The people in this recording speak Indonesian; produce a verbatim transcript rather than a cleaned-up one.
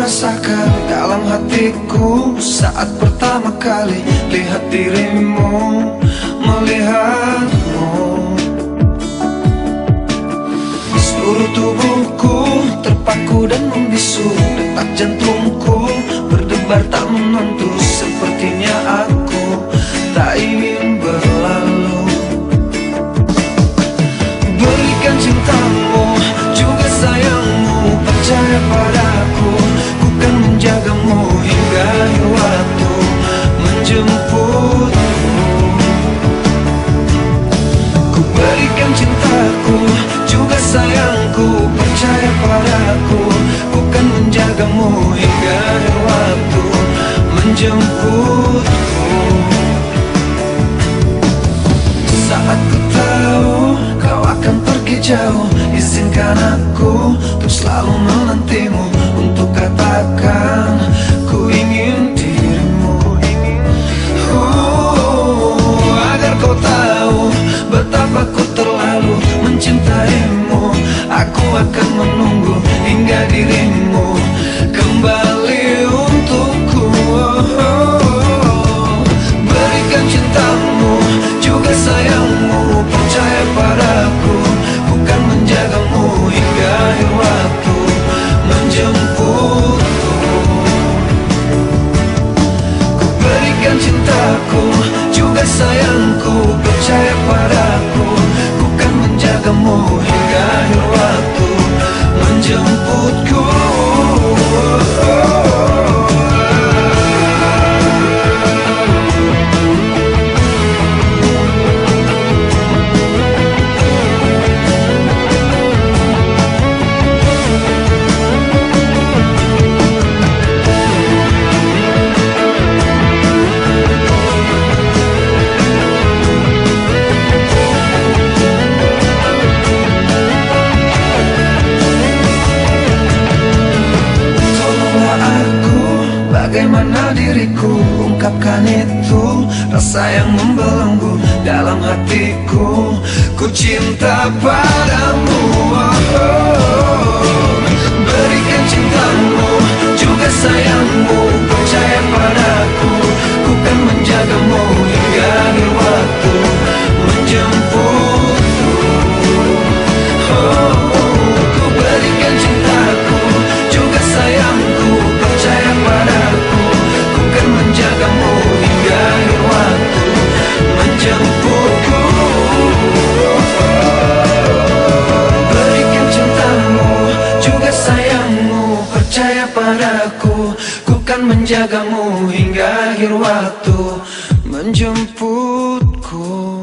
rasakan dalam hatiku saat pertama kali lihat dirimu, melihatmu. Seluruh tubuhku terpaku dan membisu, detak jantungku berdebar tak menentu. Sepertinya aku tak ingin berlalu. Berikan cintamu, juga sayangmu, percaya padaku. Ku kan menjagamu hingga akhir waktu, menjemputmu. Ku berikan cintaku, juga sayangku, percaya padaku. Ku kan menjagamu hingga akhir waktu, menjemputmu. Saat ku tahu kau akan pergi jauh, izinkan aku untuk selalu menantimu, untuk katakan ku ingin dirimu. uh, Agar kau tahu betapa ku terlalu mencintaimu. Aku akan menunggu hingga dirimu kembali untukku. Berikan cintamu, juga sayangmu, percaya padaku. Ku kan menjagamu hingga akhir waktu, menjemputmu. Ku berikan cintaku, juga sayangku, percaya padaku. Ku kan menjagamu hingga akhir waktu, menjemputku. Bagaimana diriku ungkapkan itu, rasa yang membelenggu dalam hatiku. Ku cinta padamu. oh. Berikan cintamu, juga sayangmu, percaya padaku. Ku kan menjagamu hingga akhir waktu, menjemputmu. oh. Ku berikan cintaku, juga sayangku, percaya padaku. Ku kan menjagamu hingga akhir waktu, menjemputku. Berikan cintamu, juga sayangmu, percaya padaku. Ku kan menjagamu hingga akhir waktu, menjemputku.